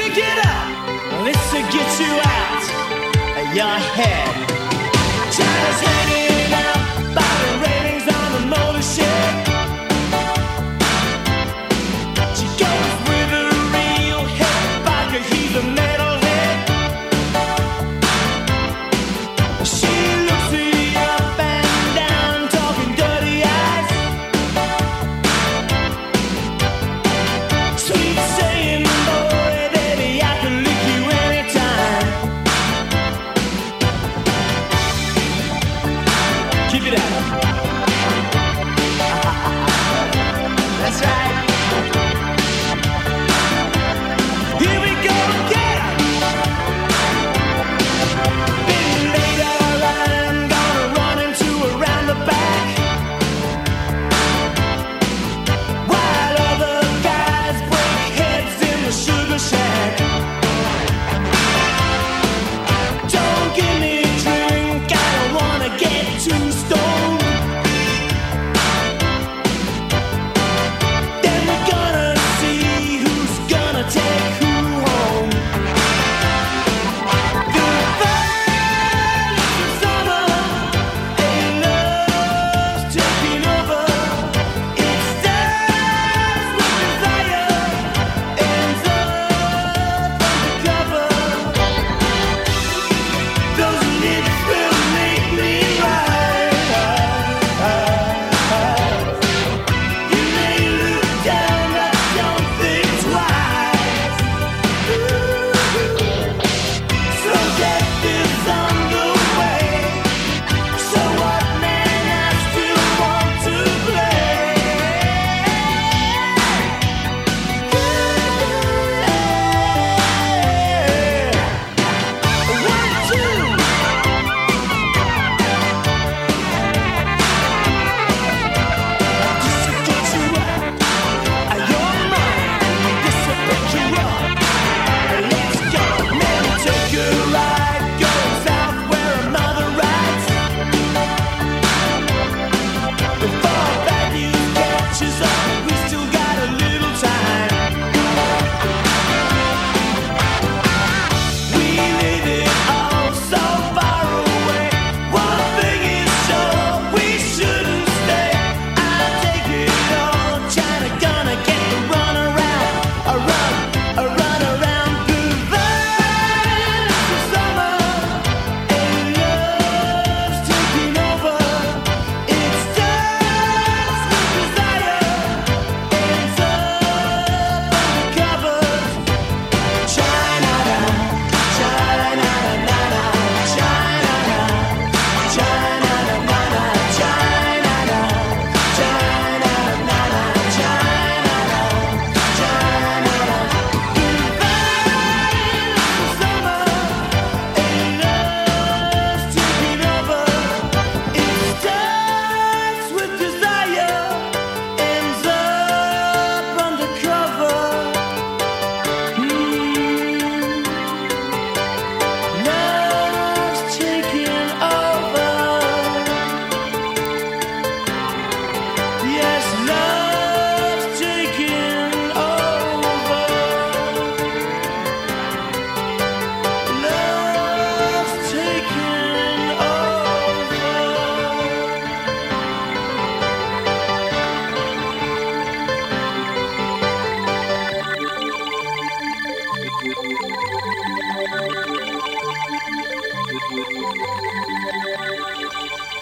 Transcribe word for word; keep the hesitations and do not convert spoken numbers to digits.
Pick it up, let's get you out of your head. China's hanging out by the railings on the motor shed. She goes with a real head biker, he's a metalhead. She looks me up and down, talking dirty eyes. Sweet saying, boy, baby, I can lick you anytime. Keep it up. That's right. Here we go again. Been later, I'm gonna run into around the back. While other guys break heads in the sugar shack. Don't give me a drink, I don't wanna get too stoned. Then we're gonna see who's gonna take who home. The violence of summer ain't love's taking over. It starts with desire, ends up undercover. Those lips will make me right. You may look down, but don't think twice. So death is on the way. So what, man? I still want to play. One, two. This will get you out of your mind. This will pick you up. Let's go. Let me take a ride. Go south where a mother rides. Before bad news catches up, we still got a little time. We live it all so far away. One thing is sure, we shouldn't stay. I'll take it all. China gonna get the run around, a run, a run around. The violence of summer and love's taking over. It starts with desire, ends up undercover. China, China, China, China, China, China, Love's taking over. Yes, love's taking over. Love's taking over.